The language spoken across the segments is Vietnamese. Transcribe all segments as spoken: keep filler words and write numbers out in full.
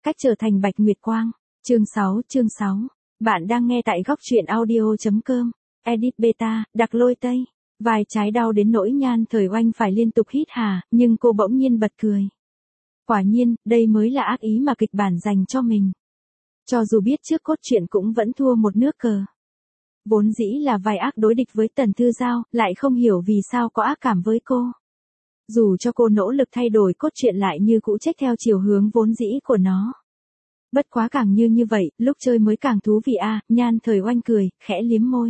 cách trở thành Bạch Nguyệt Quang. Chương sáu, chương sáu. Bạn đang nghe tại góc truyện audio.com. Edit Beta, Đặc Lôi Tây. Vài trái đau đến nỗi Nhan Thời Oanh phải liên tục hít hà, nhưng cô bỗng nhiên bật cười. Quả nhiên, đây mới là ác ý mà kịch bản dành cho mình. Cho dù biết trước cốt truyện cũng vẫn thua một nước cờ. Vốn dĩ là vai ác đối địch với Tần Thư Giao, lại không hiểu vì sao có ác cảm với cô. Dù cho cô nỗ lực thay đổi cốt truyện lại như cũ trách theo chiều hướng vốn dĩ của nó. Bất quá càng như như vậy, lúc chơi mới càng thú vị a. À, Nhan Thời Oanh cười, khẽ liếm môi.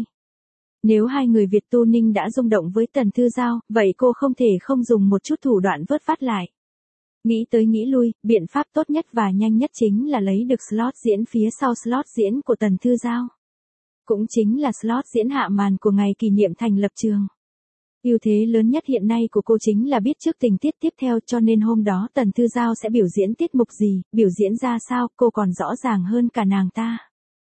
Nếu hai người Việt Tu Ninh đã rung động với Tần Thư Giao, vậy cô không thể không dùng một chút thủ đoạn vớt vát lại. Nghĩ tới nghĩ lui, biện pháp tốt nhất và nhanh nhất chính là lấy được slot diễn phía sau slot diễn của Tần Thư Giao. Cũng chính là slot diễn hạ màn của ngày kỷ niệm thành lập trường. Ưu thế lớn nhất hiện nay của cô chính là biết trước tình tiết tiếp theo, cho nên hôm đó Tần Thư Giao sẽ biểu diễn tiết mục gì, biểu diễn ra sao, cô còn rõ ràng hơn cả nàng ta.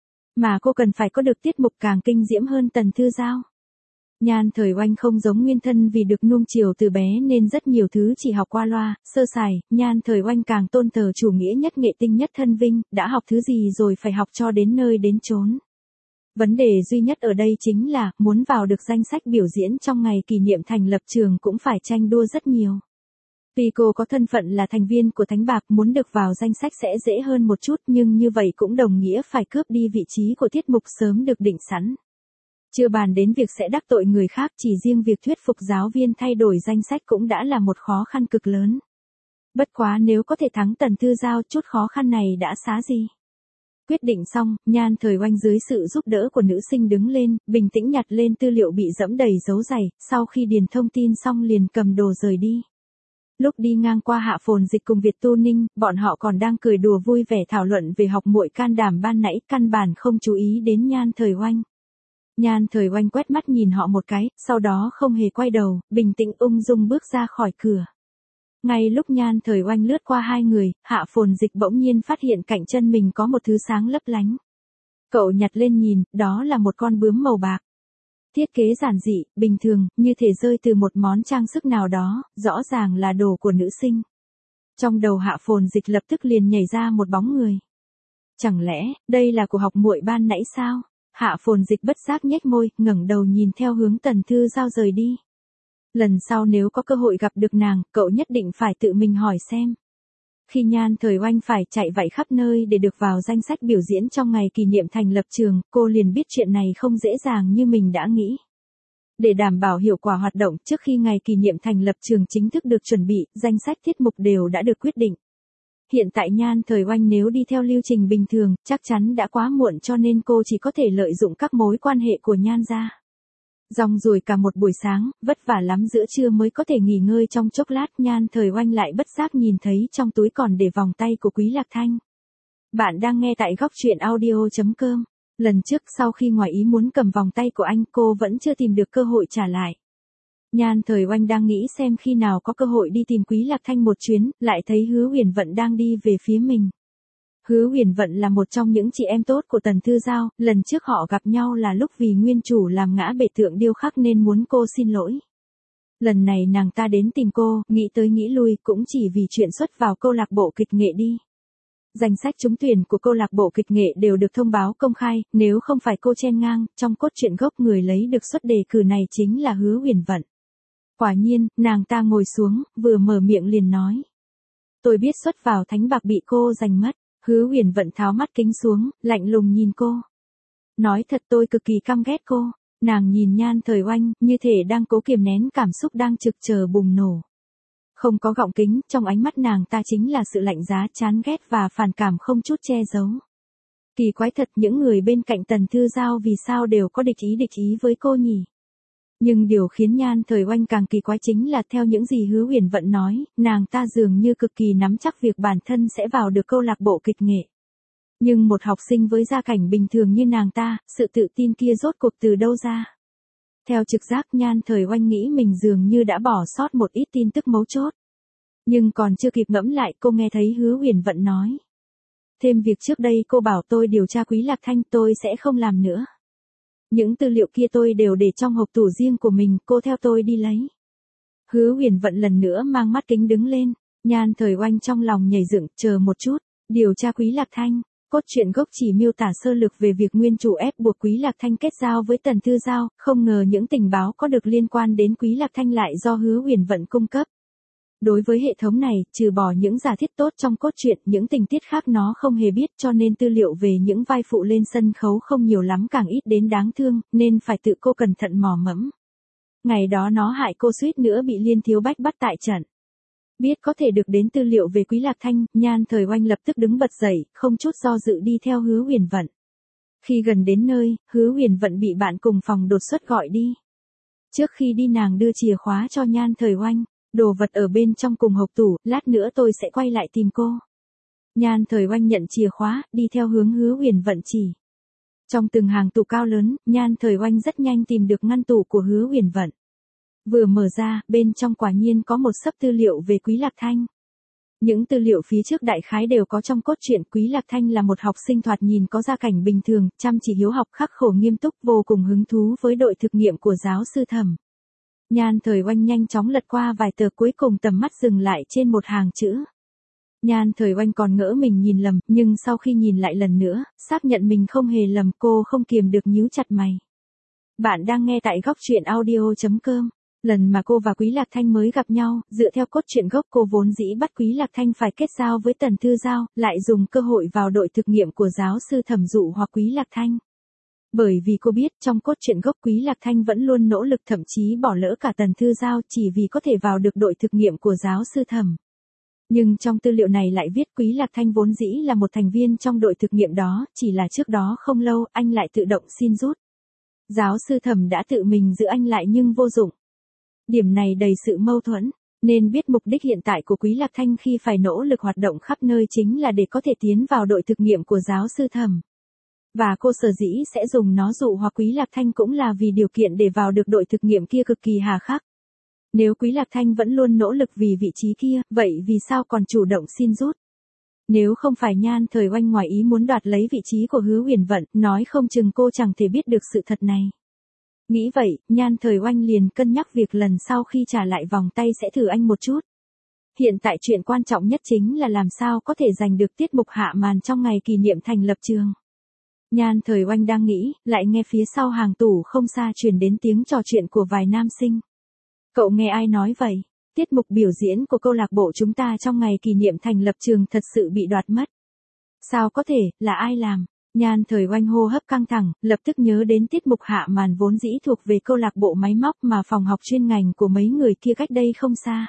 Mà cô cần phải có được tiết mục càng kinh diễm hơn Tần Thư Giao. Nhan Thời Oanh không giống Nguyên Thân vì được nuông chiều từ bé nên rất nhiều thứ chỉ học qua loa, sơ sài. Nhan Thời Oanh càng tôn thờ chủ nghĩa nhất nghệ tinh nhất thân vinh, đã học thứ gì rồi phải học cho đến nơi đến chốn. Vấn đề duy nhất ở đây chính là, muốn vào được danh sách biểu diễn trong ngày kỷ niệm thành lập trường cũng phải tranh đua rất nhiều. Vì cô có thân phận là thành viên của Thánh Bạc, muốn được vào danh sách sẽ dễ hơn một chút, nhưng như vậy cũng đồng nghĩa phải cướp đi vị trí của tiết mục sớm được định sẵn. Chưa bàn đến việc sẽ đắc tội người khác, chỉ riêng việc thuyết phục giáo viên thay đổi danh sách cũng đã là một khó khăn cực lớn. Bất quá nếu có thể thắng Tần Thư Giao, chút khó khăn này đã xá gì. Quyết định xong, Nhan Thời Oanh dưới sự giúp đỡ của nữ sinh đứng lên, bình tĩnh nhặt lên tư liệu bị dẫm đầy dấu giày, sau khi điền thông tin xong liền cầm đồ rời đi. Lúc đi ngang qua Hạ Phồn Dịch cùng Việt Tu Ninh, bọn họ còn đang cười đùa vui vẻ thảo luận về học muội can đảm ban nãy, căn bản không chú ý đến Nhan Thời Oanh. Nhan Thời Oanh quét mắt nhìn họ một cái, sau đó không hề quay đầu, bình tĩnh ung dung bước ra khỏi cửa. Ngay lúc Nhan Thời Oanh lướt qua hai người, Hạ Phồn Dịch bỗng nhiên phát hiện cạnh chân mình có một thứ sáng lấp lánh. Cậu nhặt lên nhìn, đó là một con bướm màu bạc. Thiết kế giản dị, bình thường, như thể rơi từ một món trang sức nào đó, rõ ràng là đồ của nữ sinh. Trong đầu Hạ Phồn Dịch lập tức liền nhảy ra một bóng người. Chẳng lẽ, đây là của học muội ban nãy sao? Hạ Phồn Dịch bất giác nhếch môi, ngẩng đầu nhìn theo hướng Tần Thư Giao rời đi. Lần sau nếu có cơ hội gặp được nàng, cậu nhất định phải tự mình hỏi xem. Khi Nhan Thời Oanh phải chạy vạy khắp nơi để được vào danh sách biểu diễn trong ngày kỷ niệm thành lập trường, cô liền biết chuyện này không dễ dàng như mình đã nghĩ. Để đảm bảo hiệu quả hoạt động, trước khi ngày kỷ niệm thành lập trường chính thức được chuẩn bị, danh sách tiết mục đều đã được quyết định. Hiện tại Nhan Thời Oanh nếu đi theo lưu trình bình thường, chắc chắn đã quá muộn, cho nên cô chỉ có thể lợi dụng các mối quan hệ của Nhan gia. Rong ruổi cả một buổi sáng, vất vả lắm giữa trưa mới có thể nghỉ ngơi trong chốc lát, Nhan Thời Oanh lại bất giác nhìn thấy trong túi còn để vòng tay của Quý Lạc Thanh. Bạn đang nghe tại góc truyện audio.com. Lần trước sau khi ngoài ý muốn cầm vòng tay của anh, cô vẫn chưa tìm được cơ hội trả lại. Nhan Thời Oanh đang nghĩ xem khi nào có cơ hội đi tìm Quý Lạc Thanh một chuyến, lại thấy Hứa Huyền Vận đang đi về phía mình. Hứa Huyền Vận là một trong những chị em tốt của Tần Thư Giao, lần trước họ gặp nhau là lúc vì nguyên chủ làm ngã bệ tượng điêu khắc nên muốn cô xin lỗi. Lần này nàng ta đến tìm cô, nghĩ tới nghĩ lui cũng chỉ vì chuyện xuất vào câu lạc bộ kịch nghệ đi. Danh sách trúng tuyển của câu lạc bộ kịch nghệ đều được thông báo công khai, nếu không phải cô chen ngang, trong cốt truyện gốc người lấy được suất đề cử này chính là Hứa Huyền Vận. Quả nhiên, nàng ta ngồi xuống, vừa mở miệng liền nói. Tôi biết suất vào Thánh Bạc bị cô giành mất. Hứa Huyền Vận tháo mắt kính xuống, lạnh lùng nhìn cô. Nói thật tôi cực kỳ căm ghét cô. Nàng nhìn Nhan Thời Oanh, như thể đang cố kiềm nén cảm xúc đang trực chờ bùng nổ. Không có gọng kính, trong ánh mắt nàng ta chính là sự lạnh giá, chán ghét và phản cảm không chút che giấu. Kỳ quái thật, những người bên cạnh Tần Thư Giao vì sao đều có địch ý địch ý với cô nhỉ? Nhưng điều khiến Nhan Thời Oanh càng kỳ quái chính là theo những gì Hứa Huyền Vận nói, nàng ta dường như cực kỳ nắm chắc việc bản thân sẽ vào được câu lạc bộ kịch nghệ. Nhưng một học sinh với gia cảnh bình thường như nàng ta, sự tự tin kia rốt cuộc từ đâu ra? Theo trực giác Nhan Thời Oanh nghĩ mình dường như đã bỏ sót một ít tin tức mấu chốt. Nhưng còn chưa kịp ngẫm lại cô nghe thấy Hứa Huyền Vận nói. Thêm việc trước đây cô bảo tôi điều tra Quý Lạc Thanh, tôi sẽ không làm nữa. Những tư liệu kia tôi đều để trong hộp tủ riêng của mình, cô theo tôi đi lấy. Hứa Huyền Vận lần nữa mang mắt kính đứng lên, Nhan Thời Oanh trong lòng nhảy dựng, chờ một chút, Điều tra Quý Lạc Thanh. Cốt truyện gốc chỉ miêu tả sơ lược về việc nguyên chủ ép buộc Quý Lạc Thanh kết giao với Tần Thư Giao, không ngờ những tình báo có được liên quan đến Quý Lạc Thanh lại do Hứa Huyền Vận cung cấp. Đối với hệ thống này, trừ bỏ những giả thiết tốt trong cốt truyện, những tình tiết khác nó không hề biết, cho nên tư liệu về những vai phụ lên sân khấu không nhiều lắm, càng ít đến đáng thương, nên phải tự cô cẩn thận mò mẫm. Ngày đó nó hại cô suýt nữa bị Liên Thiếu Bách bắt tại trận. Biết có thể được đến tư liệu về Quý Lạc Thanh, Nhan Thời Oanh lập tức đứng bật dậy, không chút do dự đi theo Hứa Huyền Vận. Khi gần đến nơi, Hứa Huyền Vận bị bạn cùng phòng đột xuất gọi đi. Trước khi đi nàng đưa chìa khóa cho Nhan Thời Oanh, đồ vật ở bên trong cùng hộp tủ, lát nữa tôi sẽ quay lại tìm cô. Nhan Thời Oanh nhận chìa khóa, đi theo hướng Hứa Huyền Vận chỉ. Trong từng hàng tủ cao lớn, Nhan Thời Oanh rất nhanh tìm được ngăn tủ của Hứa Huyền Vận. Vừa mở ra, bên trong quả nhiên có một xấp tư liệu về Quý Lạc Thanh. Những tư liệu phía trước đại khái đều có trong cốt truyện. Quý Lạc Thanh là một học sinh thoạt nhìn có gia cảnh bình thường, chăm chỉ hiếu học, khắc khổ nghiêm túc, vô cùng hứng thú với đội thực nghiệm của giáo sư Thẩm. Nhan Thời Oanh nhanh chóng lật qua vài tờ, cuối cùng tầm mắt dừng lại trên một hàng chữ. Nhan Thời Oanh còn ngỡ mình nhìn lầm, nhưng sau khi nhìn lại lần nữa, xác nhận mình không hề lầm, cô không kiềm được nhíu chặt mày. Bạn đang nghe tại góc truyện audio chấm com. Lần mà cô và Quý Lạc Thanh mới gặp nhau, dựa theo cốt truyện gốc cô vốn dĩ bắt Quý Lạc Thanh phải kết giao với Tần Thư Giao, lại dùng cơ hội vào đội thực nghiệm của giáo sư Thẩm dụ hoặc Quý Lạc Thanh. Bởi vì cô biết trong cốt truyện gốc Quý Lạc Thanh vẫn luôn nỗ lực, thậm chí bỏ lỡ cả Tần Thư Giao chỉ vì có thể vào được đội thực nghiệm của giáo sư Thẩm. Nhưng trong tư liệu này lại viết Quý Lạc Thanh vốn dĩ là một thành viên trong đội thực nghiệm đó, chỉ là trước đó không lâu anh lại tự động xin rút. Giáo sư Thẩm đã tự mình giữ anh lại nhưng vô dụng. Điểm này đầy sự mâu thuẫn, nên biết mục đích hiện tại của Quý Lạc Thanh khi phải nỗ lực hoạt động khắp nơi chính là để có thể tiến vào đội thực nghiệm của giáo sư Thẩm. Và cô sở dĩ sẽ dùng nó dụ hoặc Quý Lạc Thanh cũng là vì điều kiện để vào được đội thực nghiệm kia cực kỳ hà khắc. Nếu Quý Lạc Thanh vẫn luôn nỗ lực vì vị trí kia, vậy vì sao còn chủ động xin rút? Nếu không phải Nhan Thời Oanh ngoài ý muốn đoạt lấy vị trí của Hứa Huyền Vận, nói không chừng cô chẳng thể biết được sự thật này. Nghĩ vậy, Nhan Thời Oanh liền cân nhắc việc lần sau khi trả lại vòng tay sẽ thử anh một chút. Hiện tại chuyện quan trọng nhất chính là làm sao có thể giành được tiết mục hạ màn trong ngày kỷ niệm thành lập trường. Nhan Thời Oanh đang nghĩ, lại nghe phía sau hàng tủ không xa truyền đến tiếng trò chuyện của vài nam sinh. Cậu nghe ai nói vậy? Tiết mục biểu diễn của câu lạc bộ chúng ta trong ngày kỷ niệm thành lập trường thật sự bị đoạt mất. Sao có thể, là ai làm? Nhan Thời Oanh hô hấp căng thẳng, lập tức nhớ đến tiết mục hạ màn vốn dĩ thuộc về câu lạc bộ máy móc mà phòng học chuyên ngành của mấy người kia cách đây không xa.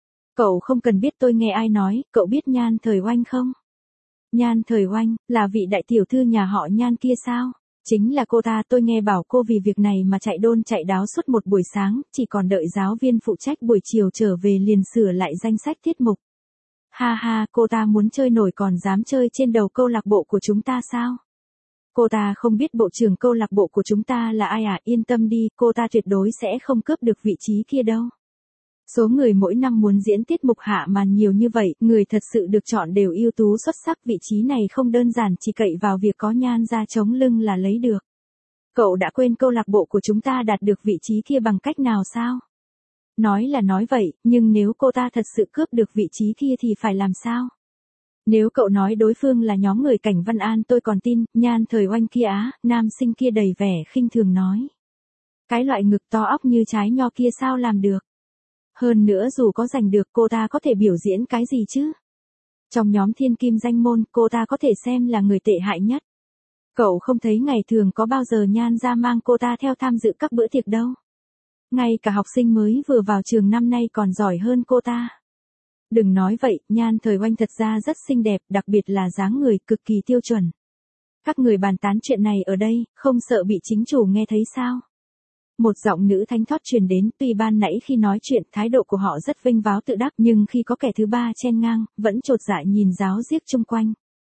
Cậu không cần biết tôi nghe ai nói, cậu biết Nhan Thời Oanh không? Nhan Thời Oanh, là vị đại tiểu thư nhà họ Nhan kia sao? Chính là cô ta, tôi nghe bảo cô vì việc này mà chạy đôn chạy đáo suốt một buổi sáng, chỉ còn đợi giáo viên phụ trách buổi chiều trở về liền sửa lại danh sách tiết mục. Ha ha, cô ta muốn chơi nổi còn dám chơi trên đầu câu lạc bộ của chúng ta sao? Cô ta không biết bộ trưởng câu lạc bộ của chúng ta là ai à, yên tâm đi, cô ta tuyệt đối sẽ không cướp được vị trí kia đâu. Số người mỗi năm muốn diễn tiết mục hạ màn nhiều như vậy, người thật sự được chọn đều ưu tú xuất sắc, vị trí này không đơn giản chỉ cậy vào việc có Nhan ra chống lưng là lấy được. Cậu đã quên câu lạc bộ của chúng ta đạt được vị trí kia bằng cách nào sao? Nói là nói vậy, nhưng nếu cô ta thật sự cướp được vị trí kia thì phải làm sao? Nếu cậu nói đối phương là nhóm người Cảnh Văn An tôi còn tin. Nhan Thời Oanh kia á, nam sinh kia đầy vẻ khinh thường nói. Cái loại ngực to óc như trái nho kia sao làm được? Hơn nữa dù có giành được cô ta có thể biểu diễn cái gì chứ? Trong nhóm thiên kim danh môn cô ta có thể xem là người tệ hại nhất. Cậu không thấy ngày thường có bao giờ Nhan ra mang cô ta theo tham dự các bữa tiệc đâu. Ngay cả học sinh mới vừa vào trường năm nay còn giỏi hơn cô ta. Đừng nói vậy, Nhan Thời Oanh thật ra rất xinh đẹp, đặc biệt là dáng người cực kỳ tiêu chuẩn. Các người bàn tán chuyện này ở đây, không sợ bị chính chủ nghe thấy sao? Một giọng nữ thánh thót truyền đến, tuy ban nãy khi nói chuyện thái độ của họ rất vinh váo tự đắc, nhưng khi có kẻ thứ ba chen ngang, vẫn chột dạ nhìn ráo riếc chung quanh.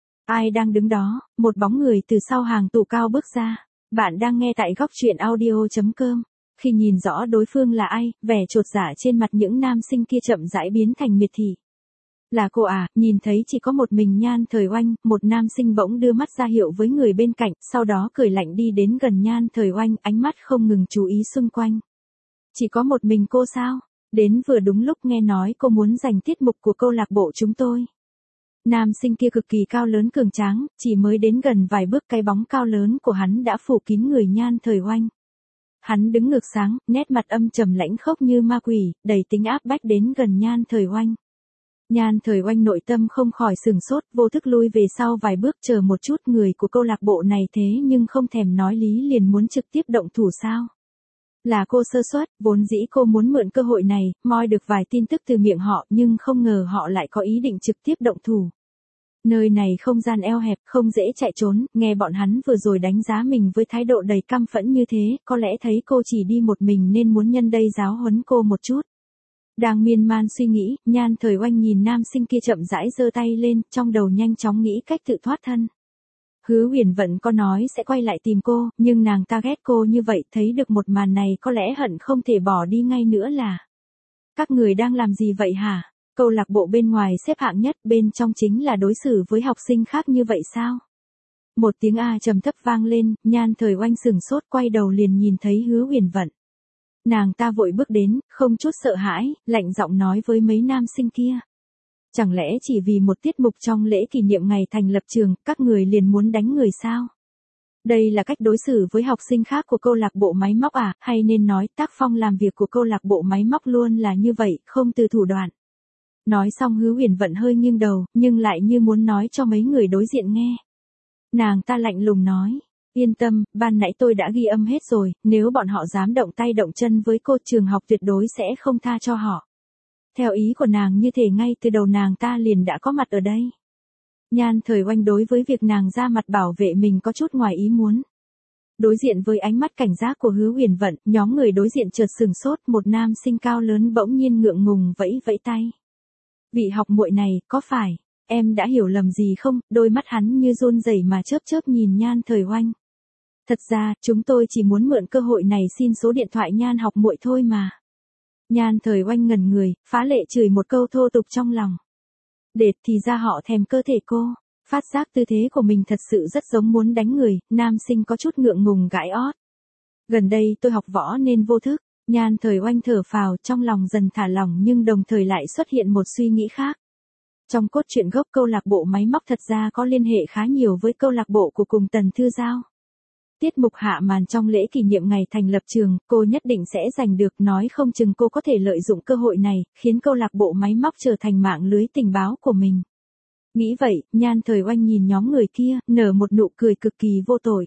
Ai đang đứng đó? Một bóng người từ sau hàng tủ cao bước ra. Bạn đang nghe tại góc truyện audio chấm com. Khi nhìn rõ đối phương là ai, vẻ chột dạ trên mặt những nam sinh kia chậm rãi biến thành miệt thị. Là cô à? Nhìn thấy chỉ có một mình Nhan Thời Oanh, một nam sinh bỗng đưa mắt ra hiệu với người bên cạnh, sau đó cười lạnh đi đến gần Nhan Thời Oanh, ánh mắt không ngừng chú ý xung quanh. Chỉ có một mình cô sao? Đến vừa đúng lúc, nghe nói cô muốn giành tiết mục của câu lạc bộ chúng tôi. Nam sinh kia cực kỳ cao lớn cường tráng, chỉ mới đến gần vài bước cái bóng cao lớn của hắn đã phủ kín người Nhan Thời Oanh. Hắn đứng ngược sáng, nét mặt âm trầm lãnh khốc như ma quỷ, đầy tính áp bách đến gần Nhan Thời Oanh. Nhan Thời Oanh nội tâm không khỏi sửng sốt, vô thức lui về sau vài bước, chờ một chút, người của câu lạc bộ này thế nhưng không thèm nói lý liền muốn trực tiếp động thủ sao? Là cô sơ suất, vốn dĩ cô muốn mượn cơ hội này, moi được vài tin tức từ miệng họ, nhưng không ngờ họ lại có ý định trực tiếp động thủ. Nơi này không gian eo hẹp, không dễ chạy trốn, nghe bọn hắn vừa rồi đánh giá mình với thái độ đầy căm phẫn như thế, có lẽ thấy cô chỉ đi một mình nên muốn nhân đây giáo huấn cô một chút. Đang miên man suy nghĩ, Nhan Thời Oanh nhìn nam sinh kia chậm rãi giơ tay lên, trong đầu nhanh chóng nghĩ cách tự thoát thân. Hứa Huyền Vận có nói sẽ quay lại tìm cô, nhưng nàng ta ghét cô như vậy, thấy được một màn này có lẽ hận không thể bỏ đi ngay nữa là. Các người đang làm gì vậy hả? Câu lạc bộ bên ngoài xếp hạng nhất, bên trong chính là đối xử với học sinh khác như vậy sao? Một tiếng a trầm thấp vang lên, Nhan Thời Oanh sửng sốt, quay đầu liền nhìn thấy Hứa Huyền Vận. Nàng ta vội bước đến, không chút sợ hãi, lạnh giọng nói với mấy nam sinh kia. Chẳng lẽ chỉ vì một tiết mục trong lễ kỷ niệm ngày thành lập trường, các người liền muốn đánh người sao? Đây là cách đối xử với học sinh khác của câu lạc bộ máy móc à, hay nên nói tác phong làm việc của câu lạc bộ máy móc luôn là như vậy, không từ thủ đoạn. Nói xong Hứa Huyền Vận hơi nghiêng đầu, nhưng lại như muốn nói cho mấy người đối diện nghe. Nàng ta lạnh lùng nói, yên tâm, ban nãy tôi đã ghi âm hết rồi, nếu bọn họ dám động tay động chân với cô, trường học tuyệt đối sẽ không tha cho họ. Theo ý của nàng như thể ngay từ đầu nàng ta liền đã có mặt ở đây. Nhan Thời Oanh đối với việc nàng ra mặt bảo vệ mình có chút ngoài ý muốn. Đối diện với ánh mắt cảnh giác của Hứa Huyền Vận, nhóm người đối diện chợt sừng sốt, một nam sinh cao lớn bỗng nhiên ngượng ngùng vẫy vẫy tay. Vị học muội này, có phải, em đã hiểu lầm gì không? Đôi mắt hắn như run rẩy mà chớp chớp nhìn Nhan Thời Oanh. Thật ra, chúng tôi chỉ muốn mượn cơ hội này xin số điện thoại Nhan học muội thôi mà. Nhan Thời Oanh ngẩn người, phá lệ chửi một câu thô tục trong lòng. Đệt thì ra họ thèm cơ thể cô, phát giác tư thế của mình thật sự rất giống muốn đánh người, nam sinh có chút ngượng ngùng gãi ót. Gần đây tôi học võ nên vô thức, Nhan Thời Oanh thở phào, trong lòng dần thả lỏng nhưng đồng thời lại xuất hiện một suy nghĩ khác. Trong cốt truyện gốc câu lạc bộ máy móc thật ra có liên hệ khá nhiều với câu lạc bộ của cùng Tần Thư Giao. Tiết mục hạ màn trong lễ kỷ niệm ngày thành lập trường, cô nhất định sẽ giành được, nói không chừng cô có thể lợi dụng cơ hội này, khiến câu lạc bộ máy móc trở thành mạng lưới tình báo của mình. Nghĩ vậy, Nhan Thời Oanh nhìn nhóm người kia, nở một nụ cười cực kỳ vô tội.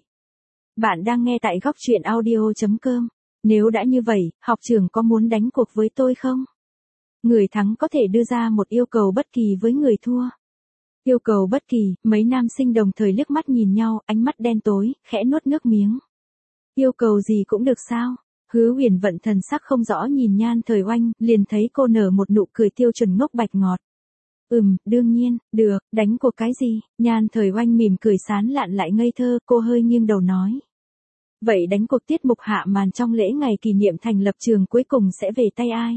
Bạn đang nghe tại góc truyện audio chấm com. Nếu đã như vậy, học trưởng có muốn đánh cuộc với tôi không? Người thắng có thể đưa ra một yêu cầu bất kỳ với người thua. Yêu cầu bất kỳ, mấy nam sinh đồng thời liếc mắt nhìn nhau, ánh mắt đen tối, khẽ nuốt nước miếng. Yêu cầu gì cũng được sao? Hứa Huyền Vận thần sắc không rõ nhìn Nhan Thời Oanh, liền thấy cô nở một nụ cười tiêu chuẩn ngốc bạch ngọt. Ừm, đương nhiên, được, đánh cuộc cái gì? Nhan Thời Oanh mỉm cười sán lạn lại ngây thơ, cô hơi nghiêng đầu nói. Vậy đánh cuộc tiết mục hạ màn trong lễ ngày kỷ niệm thành lập trường cuối cùng sẽ về tay ai?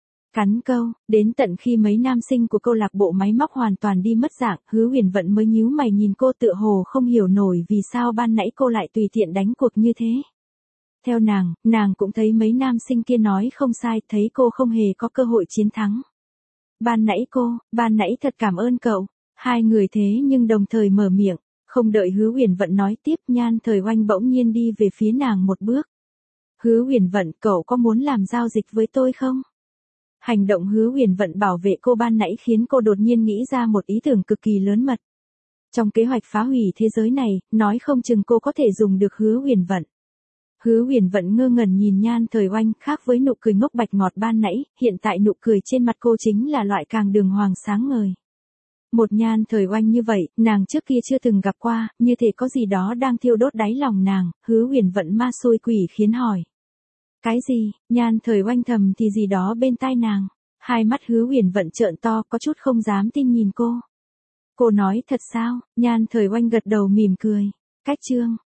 Cắn câu, đến tận khi mấy nam sinh của câu lạc bộ máy móc hoàn toàn đi mất dạng, Hứa Huyền Vận mới nhíu mày nhìn cô, tựa hồ không hiểu nổi vì sao ban nãy cô lại tùy tiện đánh cuộc như thế. Theo nàng, nàng cũng thấy mấy nam sinh kia nói không sai, thấy cô không hề có cơ hội chiến thắng. Ban nãy cô, ban nãy thật cảm ơn cậu. Hai người thế nhưng đồng thời mở miệng, không đợi Hứa Huyền Vận nói tiếp, Nhan Thời Oanh bỗng nhiên đi về phía nàng một bước. Hứa Huyền Vận, cậu có muốn làm giao dịch với tôi không? Hành động Hứa Huyền Vận bảo vệ cô ban nãy khiến cô đột nhiên nghĩ ra một ý tưởng cực kỳ lớn mật. Trong kế hoạch phá hủy thế giới này, nói không chừng cô có thể dùng được Hứa Huyền Vận. Hứa Huyền Vận ngơ ngẩn nhìn Nhan Thời Oanh, khác với nụ cười ngốc bạch ngọt ban nãy, hiện tại nụ cười trên mặt cô chính là loại càng đường hoàng sáng ngời. Một Nhan Thời Oanh như vậy, nàng trước kia chưa từng gặp qua, như thể có gì đó đang thiêu đốt đáy lòng nàng. Hứa Huyền Vận ma xôi quỷ khiến hỏi. Cái gì? Nhan Thời Oanh thầm thì gì đó bên tai nàng. Hai mắt Hứa Huyền Vận trợn to, có chút không dám tin nhìn cô. Cô nói thật sao? Nhan Thời Oanh gật đầu mỉm cười. Cách chương.